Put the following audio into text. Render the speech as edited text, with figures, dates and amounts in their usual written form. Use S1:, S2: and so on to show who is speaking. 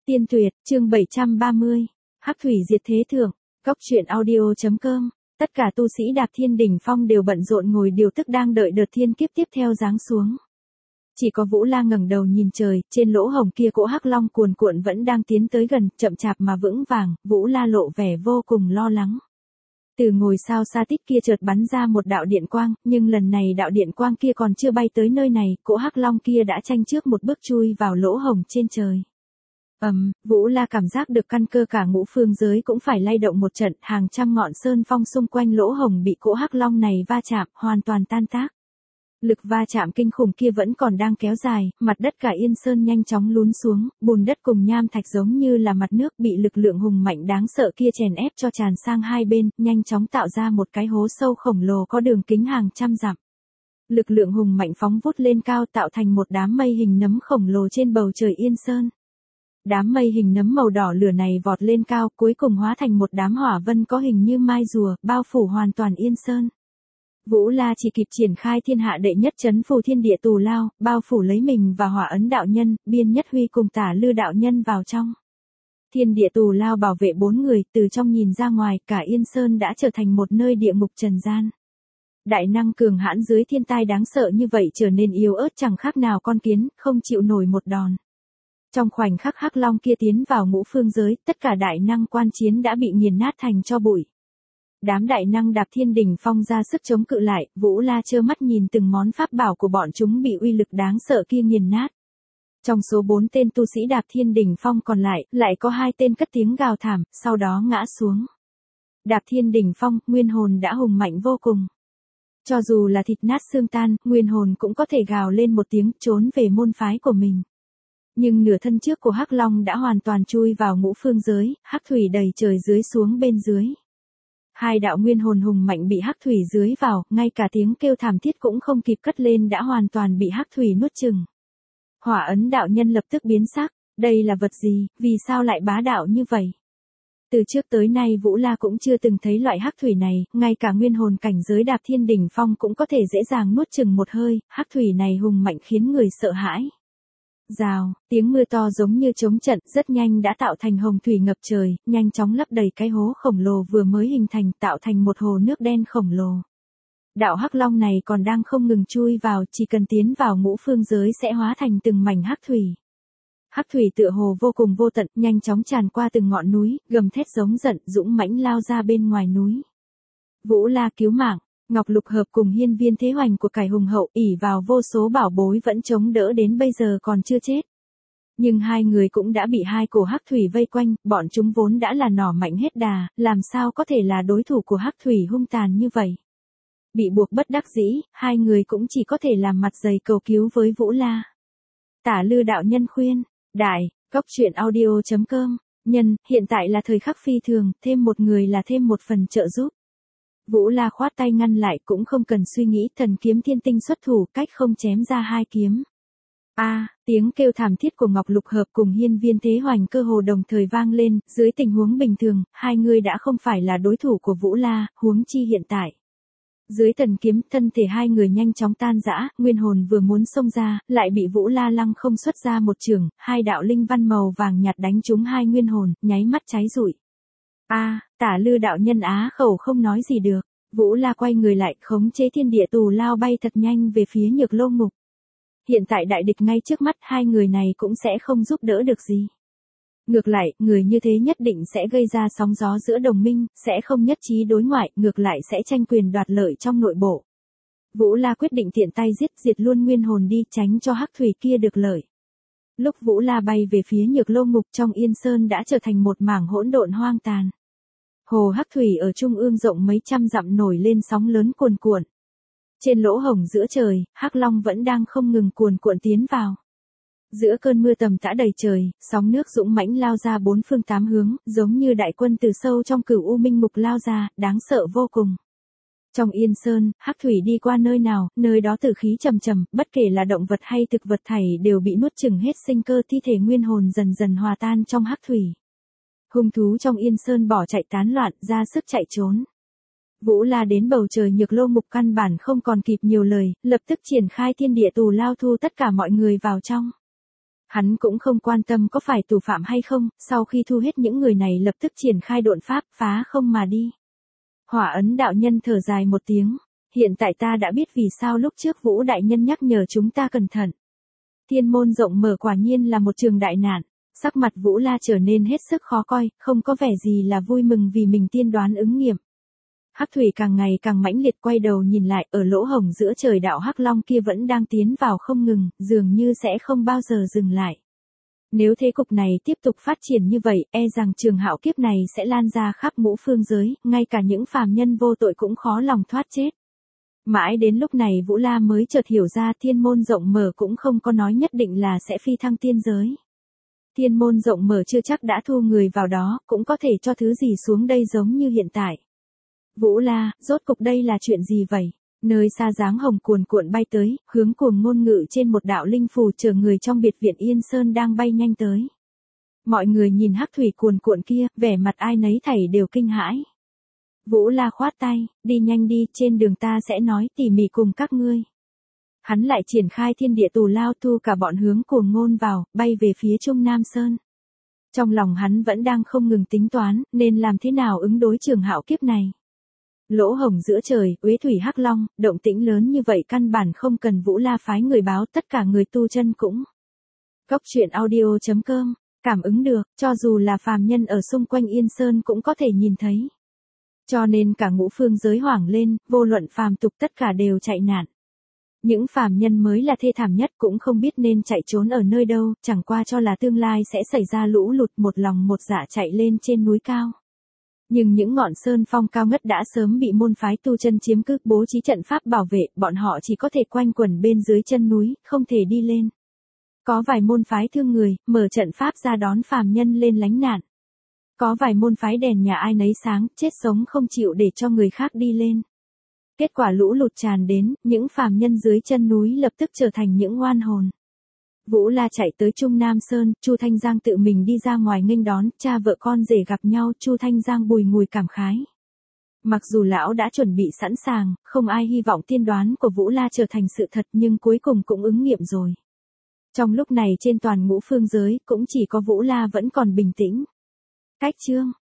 S1: Tiên tuyệt, chương 730. Hắc thủy diệt thế thượng. Cốc truyện audio.com. Tất cả tu sĩ Đạp Thiên đỉnh phong đều bận rộn ngồi điều tức đang đợi đợt thiên kiếp tiếp theo giáng xuống. Chỉ có Vũ La ngẩng đầu nhìn trời, trên lỗ hổng kia cỗ hắc long cuồn cuộn vẫn đang tiến tới gần, chậm chạp mà vững vàng. Vũ La lộ vẻ vô cùng lo lắng. Từ ngôi sao xa tít kia chợt bắn ra một đạo điện quang, nhưng lần này đạo điện quang kia còn chưa bay tới nơi này, cỗ hắc long kia đã tranh trước một bước chui vào lỗ hổng trên trời. Vũ La cảm giác được căn cơ cả ngũ phương giới cũng phải lay động một trận, hàng trăm ngọn sơn phong xung quanh lỗ hổng bị cỗ hắc long này va chạm, hoàn toàn tan tác. Lực va chạm kinh khủng kia vẫn còn đang kéo dài, mặt đất cả Yên Sơn nhanh chóng lún xuống, bùn đất cùng nham thạch giống như là mặt nước bị lực lượng hùng mạnh đáng sợ kia chèn ép cho tràn sang hai bên, nhanh chóng tạo ra một cái hố sâu khổng lồ có đường kính hàng trăm dặm. Lực lượng hùng mạnh phóng vút lên cao tạo thành một đám mây hình nấm khổng lồ trên bầu trời Yên Sơn. Đám mây hình nấm màu đỏ lửa này vọt lên cao, cuối cùng hóa thành một đám hỏa vân có hình như mai rùa, bao phủ hoàn toàn Yên Sơn. Vũ La chỉ kịp triển khai thiên hạ đệ nhất trấn phù thiên địa tù lao, bao phủ lấy mình và Hỏa Ấn đạo nhân, Biên Nhất Huy cùng Tả Lư đạo nhân vào trong. Thiên địa tù lao bảo vệ 4 người, từ trong nhìn ra ngoài, cả Yên Sơn đã trở thành một nơi địa ngục trần gian. Đại năng cường hãn dưới thiên tai đáng sợ như vậy trở nên yếu ớt chẳng khác nào con kiến, không chịu nổi một đòn. Trong khoảnh khắc hắc long kia tiến vào ngũ phương giới, tất cả đại năng quan chiến đã bị nghiền nát thành tro bụi. Đám đại năng Đạp Thiên đỉnh phong ra sức chống cự lại, Vũ La trơ mắt nhìn từng món pháp bảo của bọn chúng bị uy lực đáng sợ kia nghiền nát. Trong số 4 tên tu sĩ Đạp Thiên đỉnh phong còn lại có 2 tên cất tiếng gào thảm, sau đó ngã xuống. Đạp Thiên đỉnh phong, nguyên hồn đã hùng mạnh vô cùng. Cho dù là thịt nát xương tan, nguyên hồn cũng có thể gào lên một tiếng trốn về môn phái của mình. Nhưng nửa thân trước của hắc long đã hoàn toàn chui vào ngũ phương giới, hắc thủy đầy trời dưới xuống bên dưới. 2 đạo nguyên hồn hùng mạnh bị hắc thủy dưới vào, ngay cả tiếng kêu thảm thiết cũng không kịp cất lên đã hoàn toàn bị hắc thủy nuốt chửng. Hỏa Ấn đạo nhân lập tức biến sắc, đây là vật gì, vì sao lại bá đạo như vậy? Từ trước tới nay Vũ La cũng chưa từng thấy loại hắc thủy này, ngay cả nguyên hồn cảnh giới Đạp Thiên đỉnh phong cũng có thể dễ dàng nuốt chửng một hơi, hắc thủy này hùng mạnh khiến người sợ hãi. Rào, tiếng mưa to giống như trống trận, rất nhanh đã tạo thành hồng thủy ngập trời, nhanh chóng lấp đầy cái hố khổng lồ vừa mới hình thành, tạo thành một hồ nước đen khổng lồ. Đạo hắc long này còn đang không ngừng chui vào, chỉ cần tiến vào ngũ phương giới sẽ hóa thành từng mảnh hắc thủy. Hắc thủy tựa hồ vô cùng vô tận, nhanh chóng tràn qua từng ngọn núi, gầm thét giống giận, dũng mãnh lao ra bên ngoài núi. Vũ La cứu mạng. Ngọc Lục Hợp cùng Hiên Viên Thế Hoành của cải hùng hậu ỷ vào vô số bảo bối vẫn chống đỡ đến bây giờ còn chưa chết. Nhưng 2 người cũng đã bị 2 cổ hắc thủy vây quanh, bọn chúng vốn đã là nỏ mạnh hết đà, làm sao có thể là đối thủ của hắc thủy hung tàn như vậy. Bị buộc bất đắc dĩ, 2 người cũng chỉ có thể làm mặt dày cầu cứu với Vũ La. Tả Lư đạo nhân khuyên, đại, cốc truyện audio.com, nhân, hiện tại là thời khắc phi thường, thêm một người là thêm một phần trợ giúp. Vũ La khoát tay ngăn lại cũng không cần suy nghĩ, thần kiếm thiên tinh xuất thủ, cách không chém ra 2 kiếm. Tiếng kêu thảm thiết của Ngọc Lục Hợp cùng Hiên Viên Thế Hoành cơ hồ đồng thời vang lên, dưới tình huống bình thường, 2 người đã không phải là đối thủ của Vũ La, huống chi hiện tại. Dưới thần kiếm, thân thể 2 người nhanh chóng tan rã, nguyên hồn vừa muốn xông ra, lại bị Vũ La lăng không xuất ra một chưởng, 2 đạo linh văn màu vàng nhạt đánh trúng 2 nguyên hồn, nháy mắt cháy rụi. Tả Lư đạo nhân á khẩu không nói gì được. Vũ La quay người lại, khống chế thiên địa tù lao bay thật nhanh về phía Nhược Lô Ngục. Hiện tại đại địch ngay trước mắt, 2 người này cũng sẽ không giúp đỡ được gì. Ngược lại, người như thế nhất định sẽ gây ra sóng gió giữa đồng minh, sẽ không nhất trí đối ngoại, ngược lại sẽ tranh quyền đoạt lợi trong nội bộ. Vũ La quyết định tiện tay diệt luôn nguyên hồn đi, tránh cho hắc thủy kia được lợi. Lúc Vũ La bay về phía Nhược Lô Ngục trong Yên Sơn đã trở thành một mảng hỗn độn hoang tàn. Hồ hắc thủy ở trung ương rộng mấy trăm dặm nổi lên sóng lớn cuồn cuộn. Trên lỗ hổng giữa trời, hắc long vẫn đang không ngừng cuồn cuộn tiến vào. Giữa cơn mưa tầm tã đầy trời, sóng nước dũng mãnh lao ra 4 phương 8 hướng, giống như đại quân từ sâu trong Cửu U Minh Ngục lao ra, đáng sợ vô cùng. Trong Yên Sơn, hắc thủy đi qua nơi nào, nơi đó tử khí trầm trầm, bất kể là động vật hay thực vật thảy đều bị nuốt chửng hết sinh cơ, thi thể nguyên hồn dần dần hòa tan trong hắc thủy. Hung thú trong Yên Sơn bỏ chạy tán loạn, ra sức chạy trốn. Vũ La đến bầu trời Nhược Lô Ngục căn bản không còn kịp nhiều lời, lập tức triển khai thiên địa tù lao thu tất cả mọi người vào trong. Hắn cũng không quan tâm có phải tù phạm hay không, sau khi thu hết những người này lập tức triển khai độn pháp, phá không mà đi. Hỏa Ấn đạo nhân thở dài một tiếng, hiện tại ta đã biết vì sao lúc trước Vũ đại nhân nhắc nhở chúng ta cẩn thận. Thiên môn rộng mở quả nhiên là một trường đại nạn, sắc mặt Vũ La trở nên hết sức khó coi, không có vẻ gì là vui mừng vì mình tiên đoán ứng nghiệm. Hắc thủy càng ngày càng mãnh liệt, quay đầu nhìn lại, ở lỗ hổng giữa trời đạo Hắc Long kia vẫn đang tiến vào không ngừng, dường như sẽ không bao giờ dừng lại. Nếu thế cục này tiếp tục phát triển như vậy, e rằng trường hạo kiếp này sẽ lan ra khắp ngũ phương giới, ngay cả những phàm nhân vô tội cũng khó lòng thoát chết. Mãi đến lúc này Vũ La mới chợt hiểu ra thiên môn rộng mở cũng không có nói nhất định là sẽ phi thăng tiên giới. Thiên môn rộng mở chưa chắc đã thu người vào đó, cũng có thể cho thứ gì xuống đây giống như hiện tại. Vũ La, rốt cục đây là chuyện gì vậy? Nơi xa dáng hồng cuồn cuộn bay tới, hướng Cuồng Ngôn ngự trên một đạo linh phù chờ người trong biệt viện Yên Sơn đang bay nhanh tới. Mọi người nhìn hắc thủy cuồn cuộn kia, vẻ mặt ai nấy thảy đều kinh hãi. Vũ La khoát tay, đi nhanh đi, trên đường ta sẽ nói tỉ mỉ cùng các ngươi. Hắn lại triển khai thiên địa tù lao, thu cả bọn hướng Cuồng Ngôn vào, bay về phía Trung Nam Sơn. Trong lòng hắn vẫn đang không ngừng tính toán, nên làm thế nào ứng đối trường hạo kiếp này. Lỗ hổng giữa trời, uế thủy hắc long, động tĩnh lớn như vậy căn bản không cần Vũ La phái người báo, tất cả người tu chân cũng. Cốc truyện audio.com, cảm ứng được, cho dù là phàm nhân ở xung quanh Yên Sơn cũng có thể nhìn thấy. Cho nên cả ngũ phương giới hoảng lên, vô luận phàm tục tất cả đều chạy nạn. Những phàm nhân mới là thê thảm nhất, cũng không biết nên chạy trốn ở nơi đâu, chẳng qua cho là tương lai sẽ xảy ra lũ lụt, một lòng một dạ chạy lên trên núi cao. Nhưng những ngọn sơn phong cao ngất đã sớm bị môn phái tu chân chiếm cứ, bố trí trận pháp bảo vệ, bọn họ chỉ có thể quanh quẩn bên dưới chân núi, không thể đi lên. Có vài môn phái thương người, mở trận pháp ra đón phàm nhân lên lánh nạn. Có vài môn phái đèn nhà ai nấy sáng, chết sống không chịu để cho người khác đi lên. Kết quả lũ lụt tràn đến, những phàm nhân dưới chân núi lập tức trở thành những oan hồn. Vũ La chạy tới Trung Nam Sơn, Chu Thanh Giang tự mình đi ra ngoài nghênh đón, cha vợ con rể gặp nhau, Chu Thanh Giang bùi ngùi cảm khái. Mặc dù lão đã chuẩn bị sẵn sàng, không ai hy vọng tiên đoán của Vũ La trở thành sự thật, nhưng cuối cùng cũng ứng nghiệm rồi. Trong lúc này trên toàn ngũ phương giới, cũng chỉ có Vũ La vẫn còn bình tĩnh. Cách chương